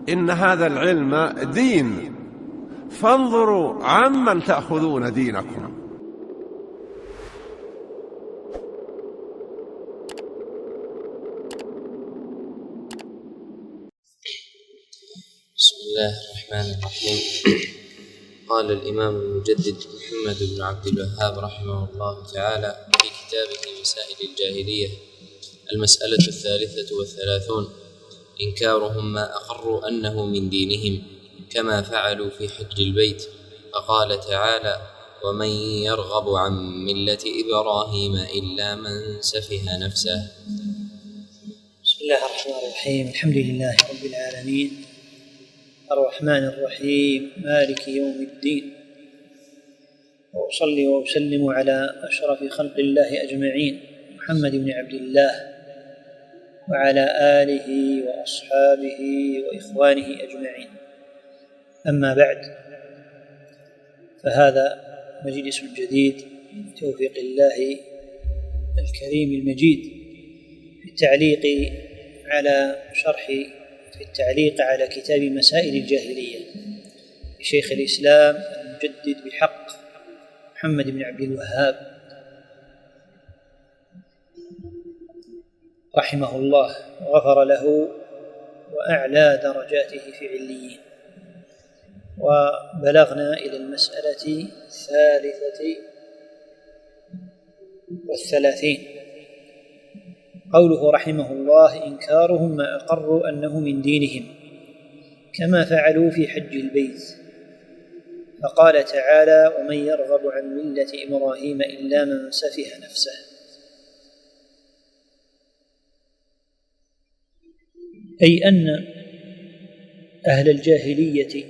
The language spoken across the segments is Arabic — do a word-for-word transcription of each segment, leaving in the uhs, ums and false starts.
إن هذا العلم دين، فانظروا عمن تأخذون دينكم. بسم الله الرحمن الرحيم. قال الإمام المجدد محمد بن عبد الوهاب رحمه الله تعالى في كتابه مسائل الجاهلية: المسألة الثالثة والثلاثون: إنكارهم ما أقروا أنه من دينهم كما فعلوا في حج البيت، فقال تعالى: ومن يرغب عن ملة إبراهيم إلا من سفه نفسه. بسم الله الرحمن الرحيم. الحمد لله رب العالمين، الرحمن الرحيم، مالك يوم الدين، وأصلي وأسلم على أشرف خلق الله أجمعين، محمد بن عبد الله وعلى آله وأصحابه وإخوانه أجمعين. أما بعد، فهذا مجلس جديد بتوفيق الله الكريم المجيد في التعليق على شرح في التعليق على كتاب مسائل الجاهلية لشيخ الإسلام المجدد بحق محمد بن عبد الوهاب رحمه الله وغفر له وأعلى درجاته في عليين. وبلغنا إلى المسألة الثالثة والثلاثين، قوله رحمه الله: إنكارهم ما أقروا أنه من دينهم كما فعلوا في حج البيت، فقال تعالى: ومن يرغب عن ملة إبراهيم إلا من سفه نفسه. أي أن أهل الجاهلية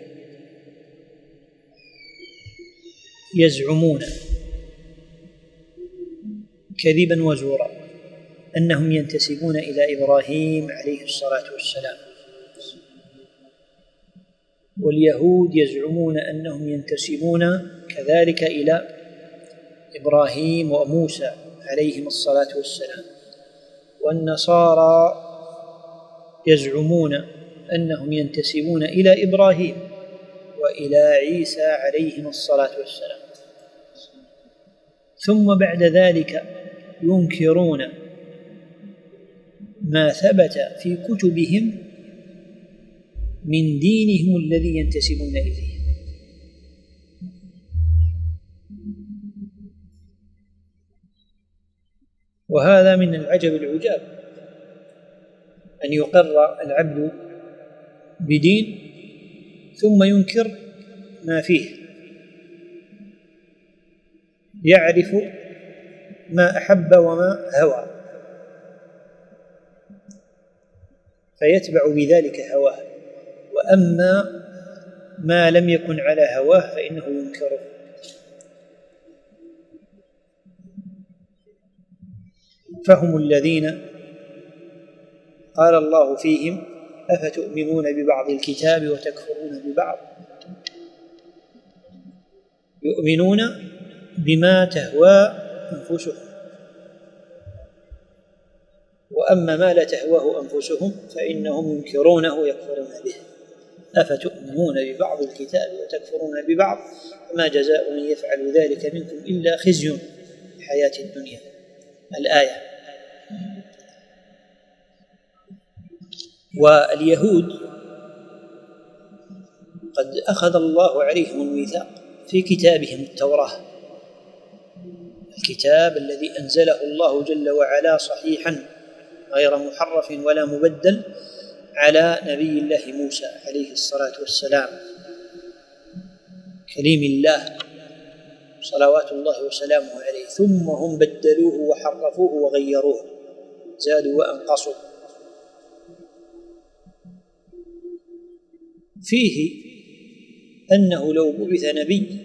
يزعمون كذبا وزورا أنهم ينتسبون إلى إبراهيم عليه الصلاة والسلام، واليهود يزعمون أنهم ينتسبون كذلك إلى إبراهيم وموسى عليهم الصلاة والسلام، والنصارى يزعمون أنهم ينتسبون إلى إبراهيم وإلى عيسى عليهم الصلاة والسلام، ثم بعد ذلك ينكرون ما ثبت في كتبهم من دينهم الذي ينتسبون إليه. وهذا من العجب العجاب أن يقر العبد بدين ثم ينكر ما فيه، يعرف ما أحب وما هوى فيتبع بذلك هواه، وأما ما لم يكن على هواه فإنه ينكره. فهم الذين قال الله فيهم: أفتؤمنون ببعض الكتاب وتكفرون ببعض. يؤمنون بما تهوى أنفسهم، وأما ما لا تهواه أنفسهم فإنهم ينكرونه يكفرون به. أفتؤمنون ببعض الكتاب وتكفرون ببعض، فما جزاء من يفعل ذلك منكم إلا خزي في الحياة الدنيا. الآية. واليهود قد أخذ الله عليهم الميثاق في كتابهم التوراة، الكتاب الذي أنزله الله جل وعلا صحيحا غير محرف ولا مبدل على نبي الله موسى عليه الصلاة والسلام كليم الله صلوات الله وسلامه عليه، ثم هم بدلوه وحرفوه وغيروه، زادوا وأنقصوا. فيه أنه لو بعث نبي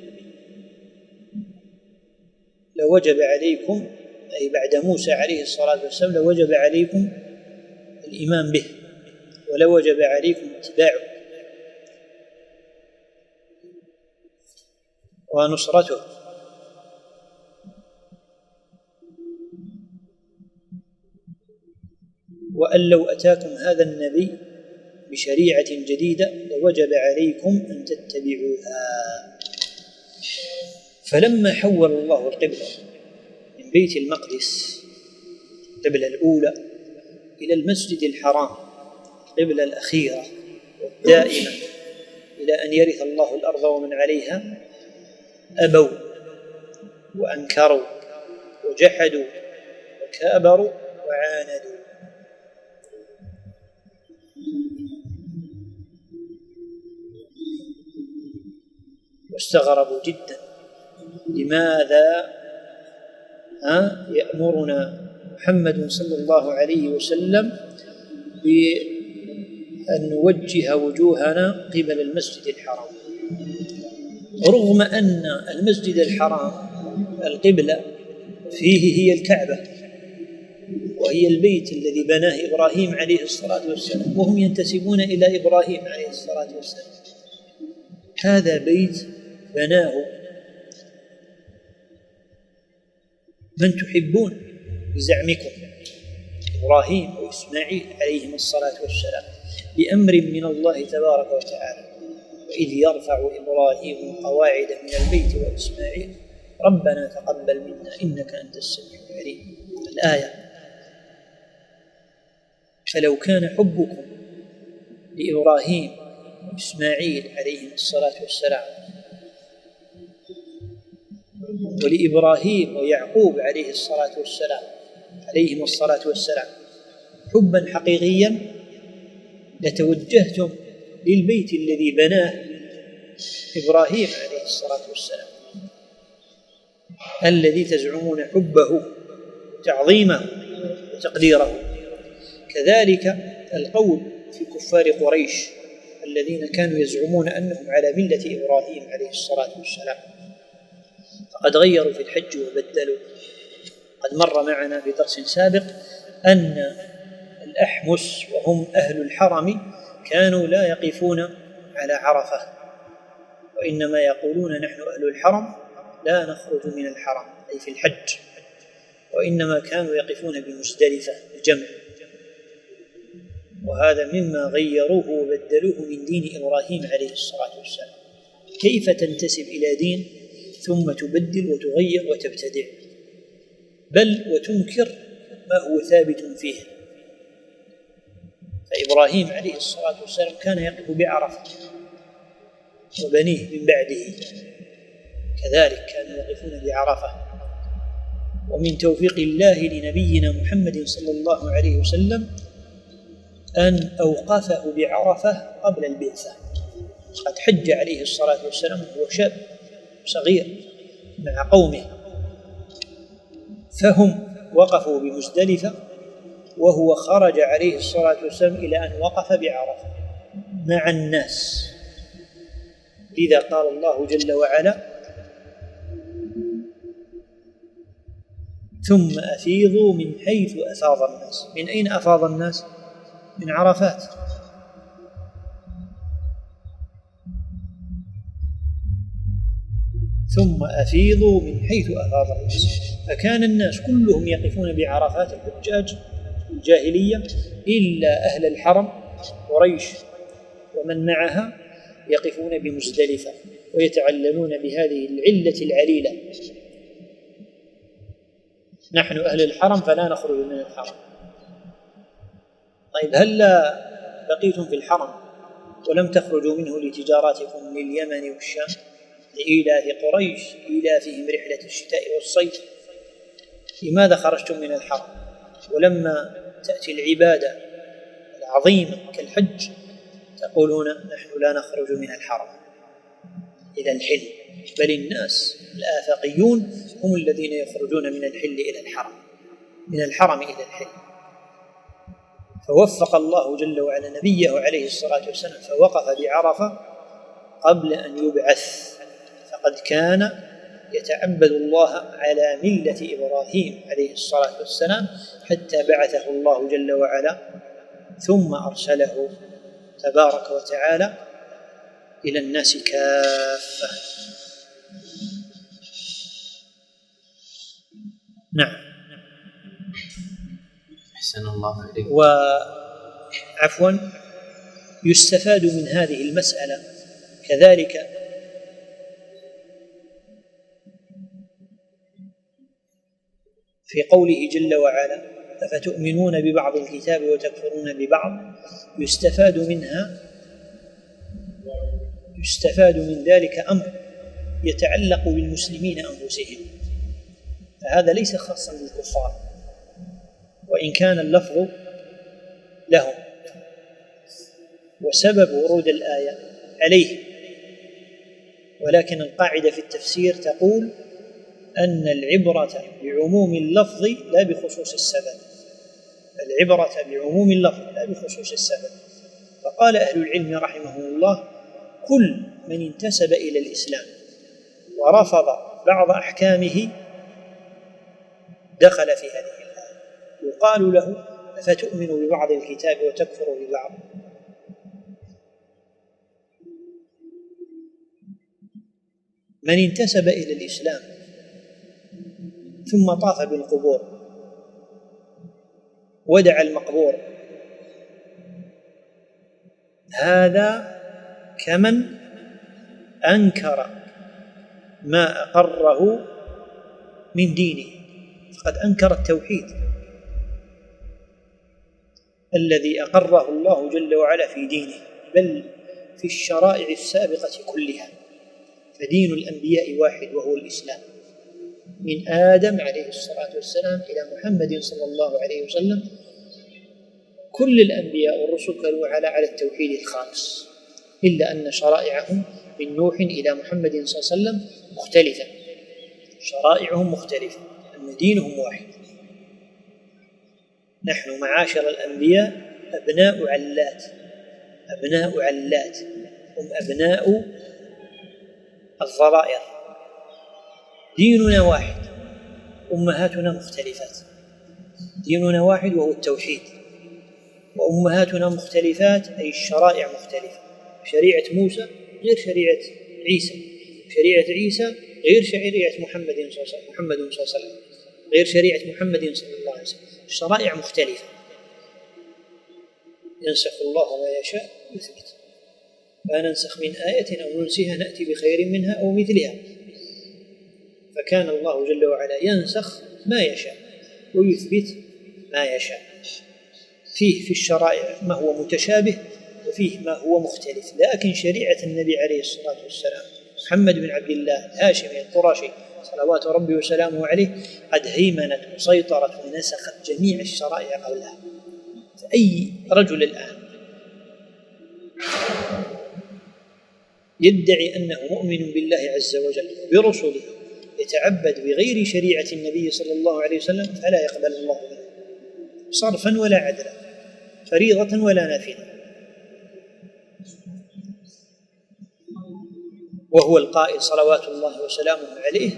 لوجب عليكم، أي بعد موسى عليه الصلاة والسلام، لوجب عليكم الإيمان به ولوجب عليكم اتباعه ونصرته. وأن لو أتاكم هذا النبي بشريعة جديدة لوجب عليكم أن تتبعوها. فلما حول الله القبلة من بيت المقدس القبلة الأولى إلى المسجد الحرام القبلة الأخيرة والدائمة إلى أن يرث الله الأرض ومن عليها، أبوا وأنكروا وجحدوا وكابروا وعاندوا. واستغربوا جدا لماذا ها يأمرنا محمد صلى الله عليه وسلم بأن نوجه وجوهنا قبل المسجد الحرام، رغم أن المسجد الحرام القبلة فيه هي الكعبة وهي البيت الذي بناه إبراهيم عليه الصلاة والسلام، وهم ينتسبون إلى إبراهيم عليه الصلاة والسلام. هذا بيت بناه من تحبون بزعمكم، إبراهيم وإسماعيل عليهم الصلاة والسلام، بأمر من الله تبارك وتعالى. وإذ يرفع إبراهيم القواعد من البيت وإسماعيل ربنا تقبل منا إنك أنت السميع العليم، الآية. فلو كان حبكم لإبراهيم وإسماعيل عليهم الصلاة والسلام ولإبراهيم ويعقوب عليه الصلاة والسلام عليهم الصلاة والسلام حبا حقيقيا لتوجهتم للبيت الذي بناه إبراهيم عليه الصلاة والسلام الذي تزعمون حبه وتعظيمه وتقديره. كذلك القول في كفار قريش الذين كانوا يزعمون أنهم على ملة إبراهيم عليه الصلاة والسلام، فقد غيروا في الحج وبدلوا. قد مر معنا في درس سابق أن الأحمس وهم أهل الحرم كانوا لا يقفون على عرفة، وإنما يقولون نحن أهل الحرم لا نخرج من الحرم أي في الحج، وإنما كانوا يقفون بمزدلفة الجمع. وهذا مما غيروه وبدلوه من دين إبراهيم عليه الصلاة والسلام. كيف تنتسب إلى دين ثم تبدل وتغير وتبتدع، بل وتنكر ما هو ثابت فيه؟ فإبراهيم عليه الصلاة والسلام كان يقف بعرفة وبنيه من بعده كذلك كانوا يقفون بعرفة. ومن توفيق الله لنبينا محمد صلى الله عليه وسلم أن أوقفه بعرفة قبل البعثة. قد حج عليه الصلاة والسلام وهو شاب صغير مع قومه، فهم وقفوا بمزدلفة وهو خرج عليه الصلاة والسلام إلى أن وقف بعرفة مع الناس. لذا قال الله جل وعلا ثم أفيضوا من حيث أفاض الناس. من أين أفاض الناس؟ من عرفات. ثم أفيضوا من حيث أفاض الناس. فكان الناس كلهم يقفون بعرفات الحجاج الجاهلية إلا أهل الحرم قريش ومن معها يقفون بمزدلفة ويتعللون بهذه العلة العليلة: نحن أهل الحرم فلا نخرج من الحرم. طيب هل لا بقيتم في الحرم ولم تخرجوا منه لتجاراتكم لليمن والشام لإيلاف قريش إيلافهم رحلة الشتاء والصيف؟ لماذا خرجتم من الحرم ولما تأتي العبادة العظيمة كالحج تقولون نحن لا نخرج من الحرم إلى الحل؟ بل الناس الآفاقيون هم الذين يخرجون من الحل إلى الحرم، من الحرم إلى الحل. فوفق الله جل وعلا نبيه عليه الصلاة والسلام فوقف بعرفة قبل أن يبعث، فقد كان يتعبد الله على ملة إبراهيم عليه الصلاة والسلام حتى بعثه الله جل وعلا ثم أرسله تبارك وتعالى إلى الناس كافة. نعم. أحسن الله إليك. وعفوا يستفاد من هذه المسألة كذلك في قوله جل وعلا: أفتؤمنون ببعض الكتاب وتكفرون ببعض. يستفاد منها يستفاد من ذلك أمر يتعلق بالمسلمين أنفسهم، فهذا ليس خاصا بالكفار وإن كان اللفظ لهم، وسبب ورود الآية عليه. ولكن القاعدة في التفسير تقول أن العبرة بعموم اللفظ لا بخصوص السبب، العبرة بعموم اللفظ لا بخصوص السبب. فقال أهل العلم رحمهم الله: كل من انتسب إلى الإسلام ورفض بعض أحكامه دخل في هذه الآية. يقال له: أفتؤمن ببعض الكتاب وتكفر ببعض. من انتسب إلى الإسلام ثم طاف بالقبور ودعا المقبور، هذا كمن أنكر ما أقره من دينه، فقد أنكر التوحيد الذي أقره الله جل وعلا في دينه، بل في الشرائع السابقة كلها. فدين الأنبياء واحد وهو الإسلام، من آدم عليه الصلاة والسلام إلى محمد صلى الله عليه وسلم. كل الأنبياء والرسل كانوا على على التوحيد الخالص، إلا أن شرائعهم من نوح إلى محمد صلى الله عليه وسلم مختلفة، شرائعهم مختلفة، أما دينهم واحد. نحن معاشر الأنبياء أبناء علات، أبناء علات، هم أبناء الضرائر. ديننا واحد، أمهاتنا مختلفات. ديننا واحد وهو التوحيد، وأمهاتنا مختلفات أي الشرائع مختلفة. شريعة موسى غير شريعة عيسى، شريعة عيسى غير شريعة محمد صلى الله عليه وسلم، محمد صلى الله عليه وسلم غير شريعة محمد صلى الله عليه وسلم. الشرائع مختلفة. ينسخ الله ما يشاء يثبت، ما ننسخ من آية أو ننسها نأتي بخير منها أو مثلها. فكان الله جل وعلا ينسخ ما يشاء ويثبت ما يشاء. فيه في الشرائع ما هو متشابه وفيه ما هو مختلف، لكن شريعة النبي عليه الصلاة والسلام محمد بن عبد الله الهاشمي القرشي صلوات ربي وسلامه عليه قد هيمنت وسيطرت ونسخت جميع الشرائع قبلها. فأي رجل الآن يدعي أنه مؤمن بالله عز وجل برسله يتعبد بغير شريعة النبي صلى الله عليه وسلم فلا يقبل الله منه صرفا ولا عدلا، فريضة ولا نافلة. وهو القائل صلوات الله وسلامه عليه: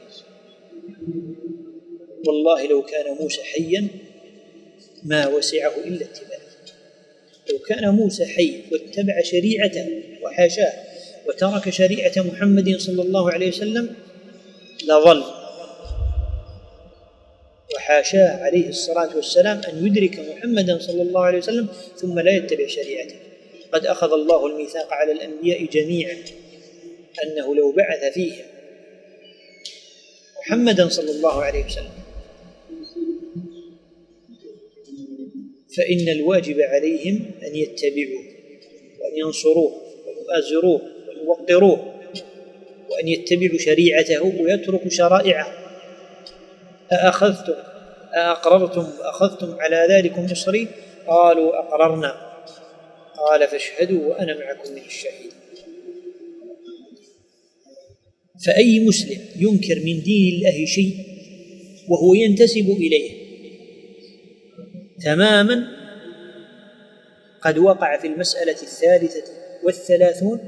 والله لو كان موسى حيا ما وسعه إلا اتباعي. لو كان موسى حي واتبع شريعته وحاشاه وترك شريعة محمد صلى الله عليه وسلم لظل، وحاشاه عليه الصلاة والسلام أن يدرك محمدا صلى الله عليه وسلم ثم لا يتبع شريعته. قد أخذ الله الميثاق على الأنبياء جميعا أنه لو بعث فيهم محمدا صلى الله عليه وسلم فإن الواجب عليهم أن يتبعوه وأن ينصروه ويؤازروه ويوقروه وأن يتبعوا شريعته ويتركوا شرائعه. أأخذتم أأقررتم وأخذتم على ذلكم إصري؟ قالوا أقررنا. قال فاشهدوا وأنا معكم من الشهيد. فأي مسلم ينكر من دين الله شيء وهو ينتسب إليه تماما قد وقع في المسألة الثالثة والثلاثون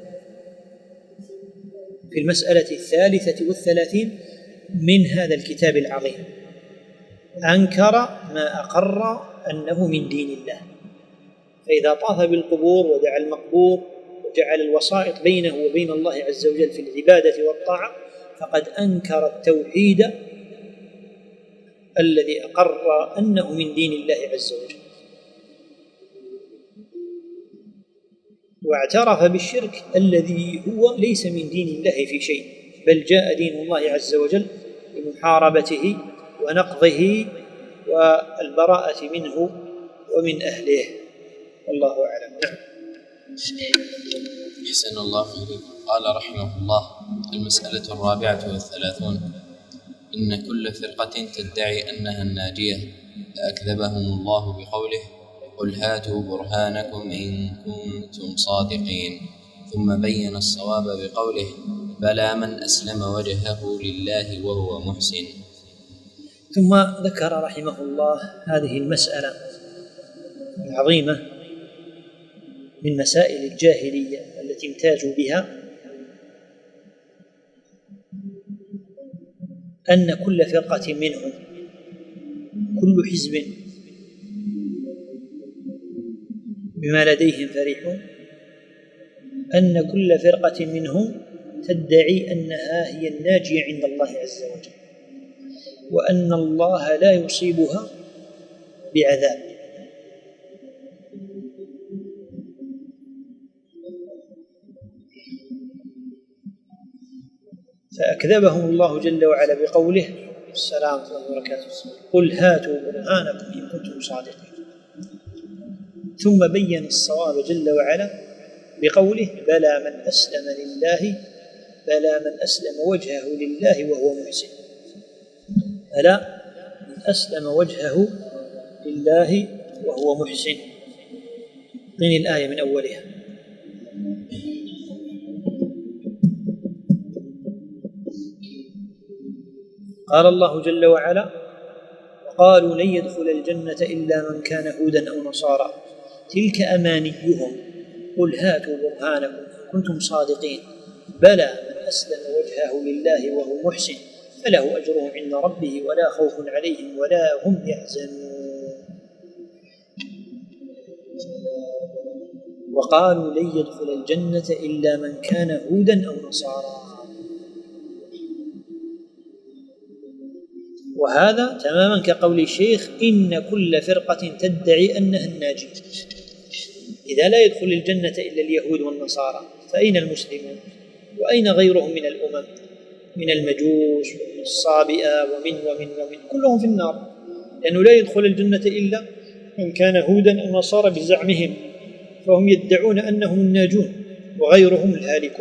في المسألة الثالثة والثلاثين من هذا الكتاب العظيم. أنكر ما أقر أنه من دين الله. فإذا طاف بالقبور ودعا المقبور وجعل الوسائط بينه وبين الله عز وجل في العبادة والطاعة فقد أنكر التوحيد الذي أقر أنه من دين الله عز وجل. واعترف بالشرك الذي هو ليس من دين الله في شيء، بل جاء دين الله عز وجل بمحاربته ونقضه والبراءة منه ومن أهله، والله أعلم. نعم. أحسن الله إليكم. قال رحمه الله: المسألة الرابعة والثلاثون: إن كل فرقة تدعي أنها الناجية فأكذبهم الله بقوله: قل هاتوا برهانكم إن كنتم صادقين، ثم بين الصواب بقوله: بلى من أسلم وجهه لله وهو محسن. ثم ذكر رحمه الله هذه المسألة العظيمة من مسائل الجاهلية التي امتازوا بها، أن كل فرقة منهم، كل حزب بما لديهم فرحون، أن كل فرقة منهم تدعي أنها هي الناجية عند الله عز وجل، وأن الله لا يصيبها بعذاب. فأكذبهم الله جل وعلا بقوله: السلام عليكم وبركاته، قل هاتوا برهانكم إن كنتم صادقين. ثم بين الصواب جل وعلا بقوله: بلى من أسلم لله بلى من أسلم وجهه لله وهو محسن. بلى من أسلم وجهه لله وهو محسن. من الآية من أولها. قال الله جل وعلا: وقالوا لن يدخل الجنة إلا من كان هودا أو نصارى تلك أمانيهم قل هاتوا برهانكم إن كنتم صادقين بلى من أسلم وجهه لله وهو محسن فله أجره عند ربه ولا خوف عليهم ولا هم يحزنون. وقالوا لن يدخل الجنة إلا من كان هودا أو نصارى. وهذا تماما كقول الشيخ: إن كل فرقة تدعي أنها الناجية. إذا لا يدخل الجنة إلا اليهود والنصارى فأين المسلمون؟ وأين غيرهم من الأمم من المجوس ومن الصابئة ومن ومن ومن كلهم في النار، لأنه لا يدخل الجنة إلا من كان هودا أو نصارى بزعمهم، فهم يدعون أنهم الناجون وغيرهم الهالكون.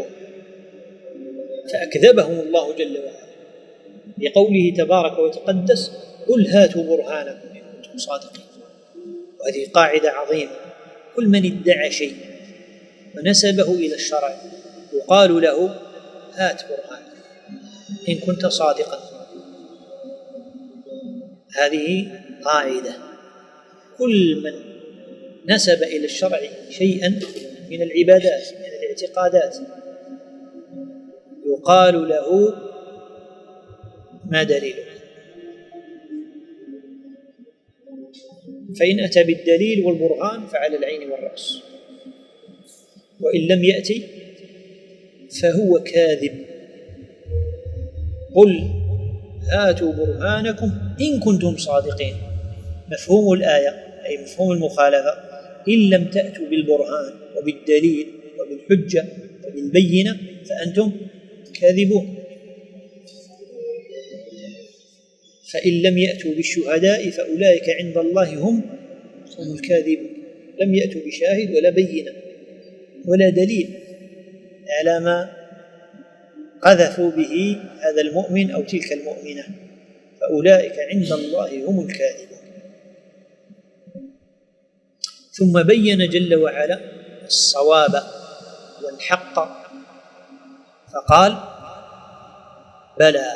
فأكذبهم الله جل وعلا بقوله تبارك وتقدس: قل هاتوا برهانكم إن كنتم صادقين. وهذه قاعدة عظيمة، كل من ادعى شيء ونسبه إلى الشرع يقال له: هات برهانك إن كنت صادقا. هذه قاعدة، كل من نسب إلى الشرع شيئا من العبادات من الاعتقادات يقال له: ما دليلك؟ فإن أتى بالدليل والبرهان فعلى العين والرأس، وإن لم يأتي فهو كاذب. قل هاتوا برهانكم إن كنتم صادقين. مفهوم الآية أي مفهوم المخالفة: إن لم تأتوا بالبرهان وبالدليل وبالحجة وبالبينة فأنتم كاذبون. فإن لم يأتوا بالشهداء فأولئك عند الله هم هم الكاذبون. لم يأتوا بشاهد ولا بينة ولا دليل على ما قذفوا به هذا المؤمن أو تلك المؤمنة، فأولئك عند الله هم الكاذبون. ثم بين جل وعلا الصواب والحق فقال: بلى،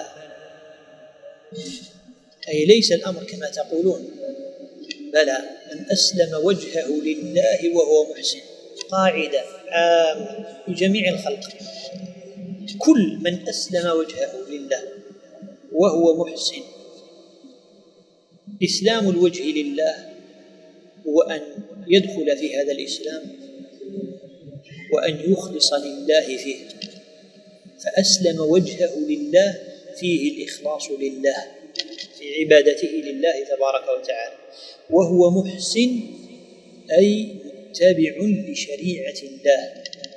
أي ليس الأمر كما تقولون. بلى من أسلم وجهه لله وهو محسن. قاعدة عامة لجميع الخلق: كل من أسلم وجهه لله وهو محسن. إسلام الوجه لله هو أن يدخل في هذا الإسلام وأن يخلص لله فيه، فأسلم وجهه لله فيه الإخلاص لله في عبادته لله تبارك وتعالى. وهو محسن أي متبع لشريعة الله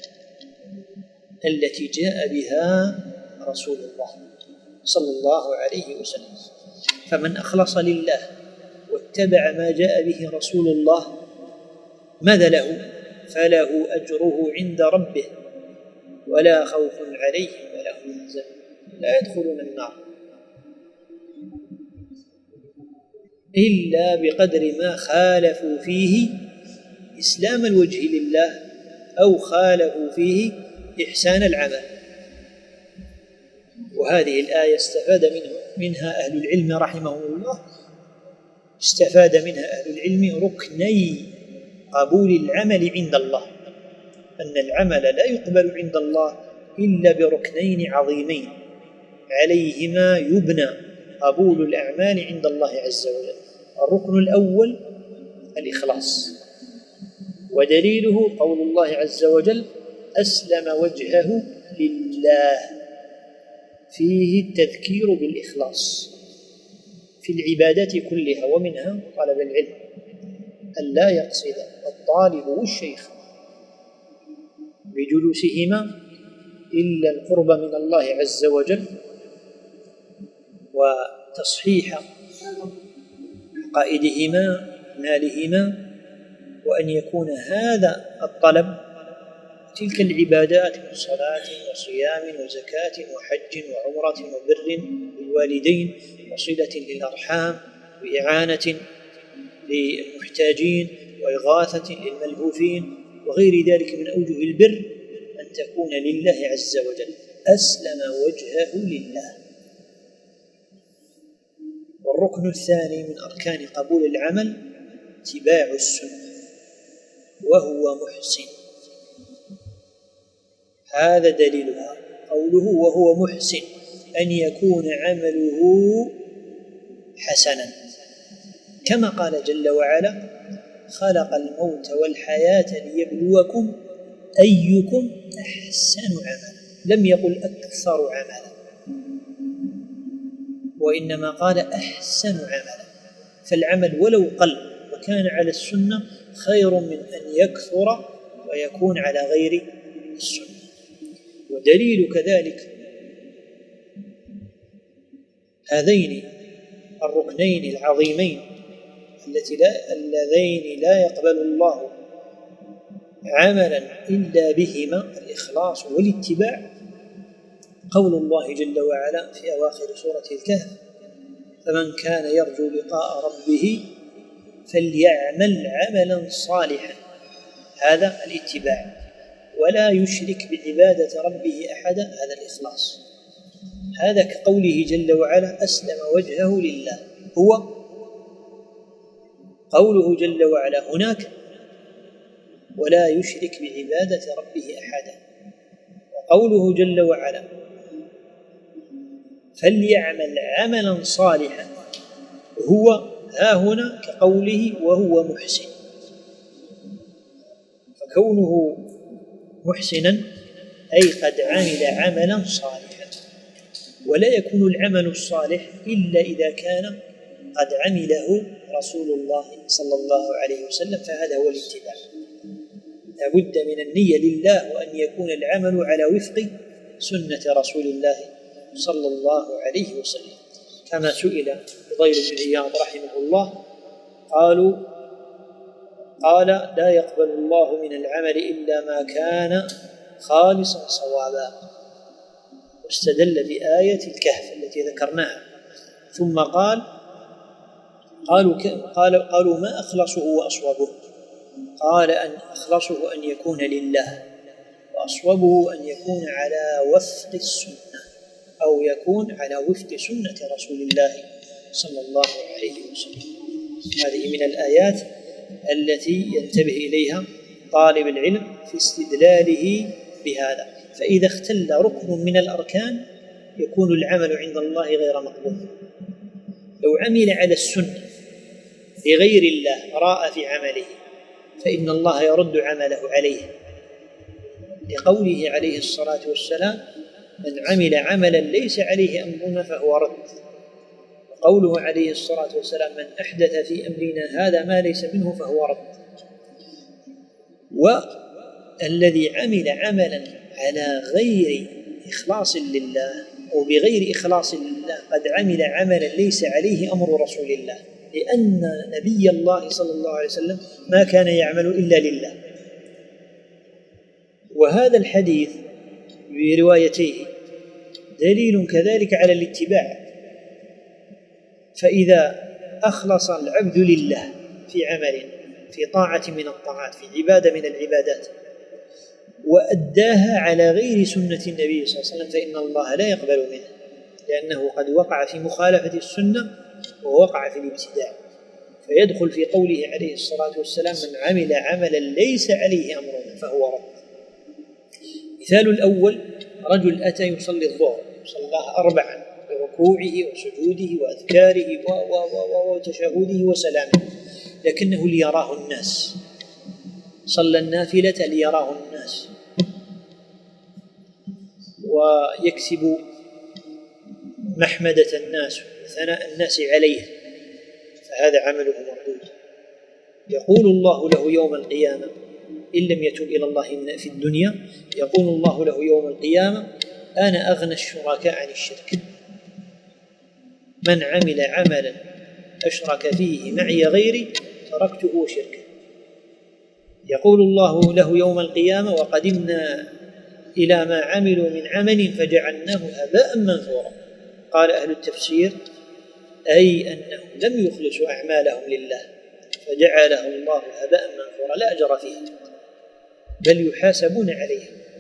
التي جاء بها رسول الله صلى الله عليه وسلم. فمن أخلص لله واتبع ما جاء به رسول الله ماذا له؟ فله أجره عند ربه ولا خوف عليهم ولا هم يحزنون، لا يدخلون النار إلا بقدر ما خالفوا فيه إسلام الوجه لله أو خالفوا فيه إحسان العمل. وهذه الآية استفاد منها أهل العلم رحمهم الله، استفاد منها أهل العلم ركني قبول العمل عند الله، أن العمل لا يقبل عند الله إلا بركنين عظيمين عليهما يبنى قبول الأعمال عند الله عز وجل. الركن الأول الإخلاص، ودليله قول الله عز وجل أسلم وجهه لله، فيه التذكير بالإخلاص في العبادات كلها، ومنها طلب العلم، أن لا يقصد الطالب والشيخ بجلوسهما إلا القرب من الله عز وجل وتصحيح عقائدهما مالهما، وأن يكون هذا الطلب تلك العبادات من صلاة وصيام وزكاة وحج وعمرة وبر بالوالدين وصلة للأرحام وإعانة للمحتاجين وإغاثة للملهوفين وغير ذلك من أوجه البر، أن تكون لله عز وجل، أسلم وجهه لله. والركن الثاني من أركان قبول العمل اتباع السنة وهو محسن، هذا دليلها قوله وهو محسن، أن يكون عمله حسنا، كما قال جل وعلا خلق الموت والحياة ليبلوكم أيكم أحسن عملا، لم يقل أكثر عملا وإنما قال أحسن عملا. فالعمل ولو قل وكان على السنة خير من أن يكثر ويكون على غير السنة. ودليل كذلك هذين الركنين العظيمين التي لا اللذين لا يقبل الله عملا إلا بهما، الإخلاص والاتباع، قول الله جل وعلا في أواخر سورة الكهف فمن كان يرجو لقاء ربه فليعمل عملا صالحا، هذا الاتباع، ولا يشرك بعبادة ربه أحدا، هذا الإخلاص. هذا كقوله جل وعلا أسلم وجهه لله، هو قوله جل وعلا هناك ولا يشرك بعبادة ربه أحدا، وقوله جل وعلا فليعمل عملا صالحا، هو ها هنا كقوله وهو محسن، فكونه محسنا أي قد عمل عملا صالحا، ولا يكون العمل الصالح إلا إذا كان قد عمله رسول الله صلى الله عليه وسلم، فهذا هو الاتباع. لابد من النية لله وأن يكون العمل على وفق سنة رسول الله صلى الله عليه وسلم، كما سئل فضيل بن عياض رحمه الله قالوا قال لا يقبل الله من العمل إلا ما كان خالصا صوابا، واستدل بآية الكهف التي ذكرناها، ثم قال قالوا, قال قالوا ما أخلصه وأصوبه؟ قال أن أخلصه أن يكون لله، وأصوبه أن يكون على وفق السنة أو يكون على وفق سنة رسول الله صلى الله عليه وسلم. هذه من الآيات التي ينتبه إليها طالب العلم في استدلاله بهذا، فإذا اختل ركن من الأركان يكون العمل عند الله غير مقبول. لو عمل على السنة لغير الله راء في عمله فإن الله يرد عمله عليه، لقوله عليه الصلاة والسلام من عمل عملا ليس عليه أمرنا فهو رد، وقوله عليه الصلاة والسلام من أحدث في أمرنا هذا ما ليس منه فهو رد. والذي عمل عملا على غير إخلاص لله أو بغير إخلاص لله قد عمل عملا ليس عليه أمر رسول الله، لأن نبي الله صلى الله عليه وسلم ما كان يعمل إلا لله. وهذا الحديث بروايتيه دليل كذلك على الاتباع، فإذا أخلص العبد لله في عمل، في طاعة من الطاعات، في عبادة من العبادات، وأداها على غير سنة النبي صلى الله عليه وسلم، فإن الله لا يقبل منه، لأنه قد وقع في مخالفة السنة ووقع في الابتداع، فيدخل في قوله عليه الصلاة والسلام: من عمل عملا ليس عليه أمرنا فهو رد. مثال الأول: رجل أتى يصلي الظهر، صلاها أربعا بركوعه وسجوده وأذكاره وتشهده وسلامه، لكنه ليراه الناس، صلى النافلة ليراه الناس ويكسب محمدة الناس وثناء الناس عليه، فهذا عمله مردود. يقول الله له يوم القيامة إن لم يتب إلى الله في الدنيا، يقول الله له يوم القيامة: أنا أغنى الشركاء عن الشرك، من عمل عملا أشرك فيه معي غيري تركته وشركه. يقول الله له يوم القيامة: وقدمنا إلى ما عملوا من عمل فجعلناه هباء منثورا. قال أهل التفسير: أي أنهم لم يخلصوا أعمالهم لله فجعله الله هباء منثورا لا أجر فيه، بل يحاسبون عليه.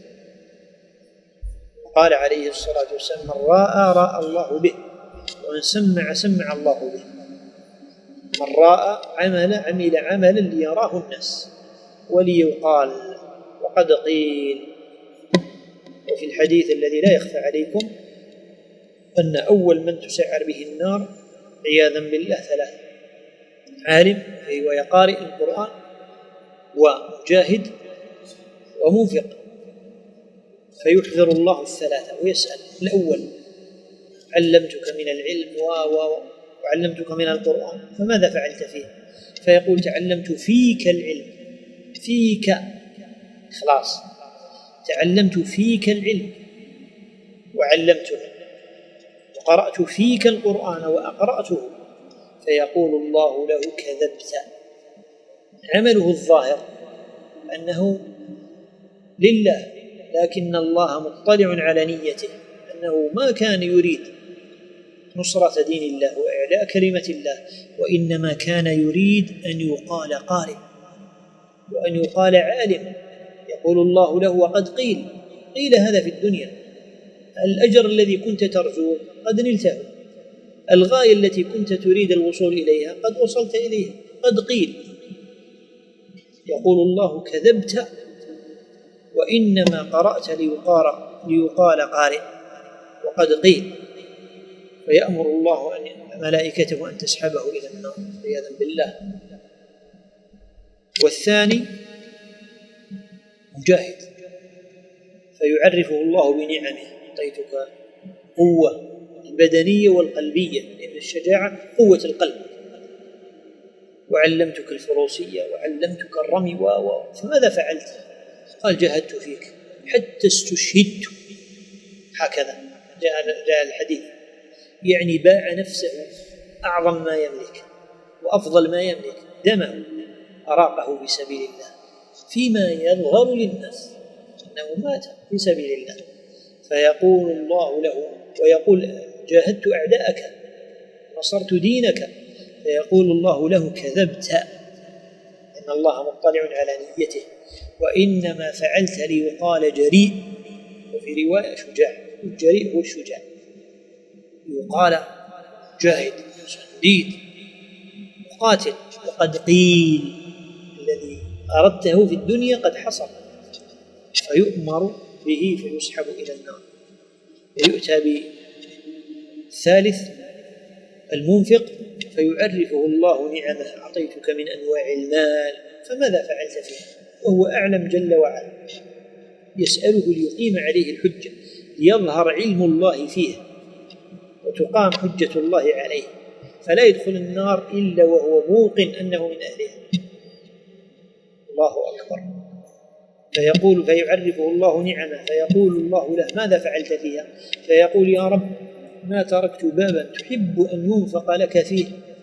قال عليه الصلاة والسلام: من رأى رأى الله به، ومن سمع سمع الله به. من رأى عمل عمل عملا ليراه الناس وليقال وقد قيل. وفي الحديث الذي لا يخفى عليكم أن أول من تسعر به النار عياذا بالله ثلاثة: عالم هو يقارئ القرآن، ومجاهد، ومنفق. فيحذر الله الثلاثة ويسأل الأول: علمتك من العلم وعلمتك من القرآن فماذا فعلت فيه؟ فيقول: تعلمت فيك العلم، فيك إخلاص، تعلمت فيك العلم وعلمته، وقرأت فيك القرآن وأقرأته. فيقول الله له: كذبت. عمله الظاهر أنه لله، لكن الله مطلع على نيته، أنه ما كان يريد نصرة دين الله وإعلاء كلمة الله، وإنما كان يريد أن يقال قارئ وأن يقال عالم. يقول الله له: وقد قيل. قيل هذا في الدنيا، الأجر الذي كنت ترجوه قد نلته، الغاية التي كنت تريد الوصول إليها قد وصلت إليها، قد قيل. يقول الله: كذبت، وإنما قرأت ليقال قارئ وقد قيل. فيأمر الله أن ملائكته أن تسحبه إلى النار عياذا بالله. والثاني مجاهد، فيعرفه الله بنعمه: أعطيتك قوة البدنية والقلبية، لأن الشجاعة قوة القلب، وعلمتك الفروسية وعلمتك الرمي و و فماذا فعلت؟ قال: جاهدت فيك حتى استشهدت. هكذا جاء, جاء الحديث، يعني باع نفسه أعظم ما يملك وأفضل ما يملك، دمه أراقه في سبيل الله، فيما يظهر للناس أنه مات في سبيل الله. فيقول الله له، ويقول: جاهدت أعداءك نصرت دينك. فيقول الله له: كذبت، إن الله مطلع على نيته، وإنما فعلت ليقال جريء. وفي رواية شجاع، الجريء هو الشجاع، يقال جاهد شديد مقاتل. وقد قيل الذي أردته في الدنيا قد حصل، فيؤمر به فيسحب إلى النار. ويؤتى بالثالث المنفق، فيعرفه الله نعمه: أعطيتك من أنواع المال فماذا فعلت فيه؟ وهو أعلم جل وعلا، يسأله ليقيم عليه الحجة، ليظهر علم الله فيه وتقام حجة الله عليه، فلا يدخل النار إلا وهو موقن أنه من أهلها. الله أكبر. فيقول فيعرفه الله نعمه فيقول الله له ماذا فعلت فيها؟ فيقول يا رب ما تركت بابا تحب أن ينفق لك فيه